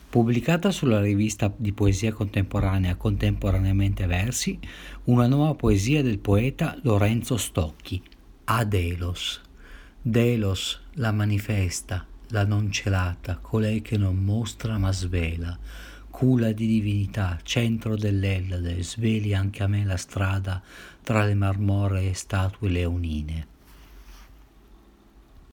Pubblicata sulla rivista di poesia contemporanea Contemporaneamente Versi, una nuova poesia del poeta Lorenzo Stocchi, a Delos. Delos, la manifesta, la non celata, colei che non mostra ma svela, culla di divinità, centro dell'Ellade, sveli anche a me la strada tra le marmoree statue leonine.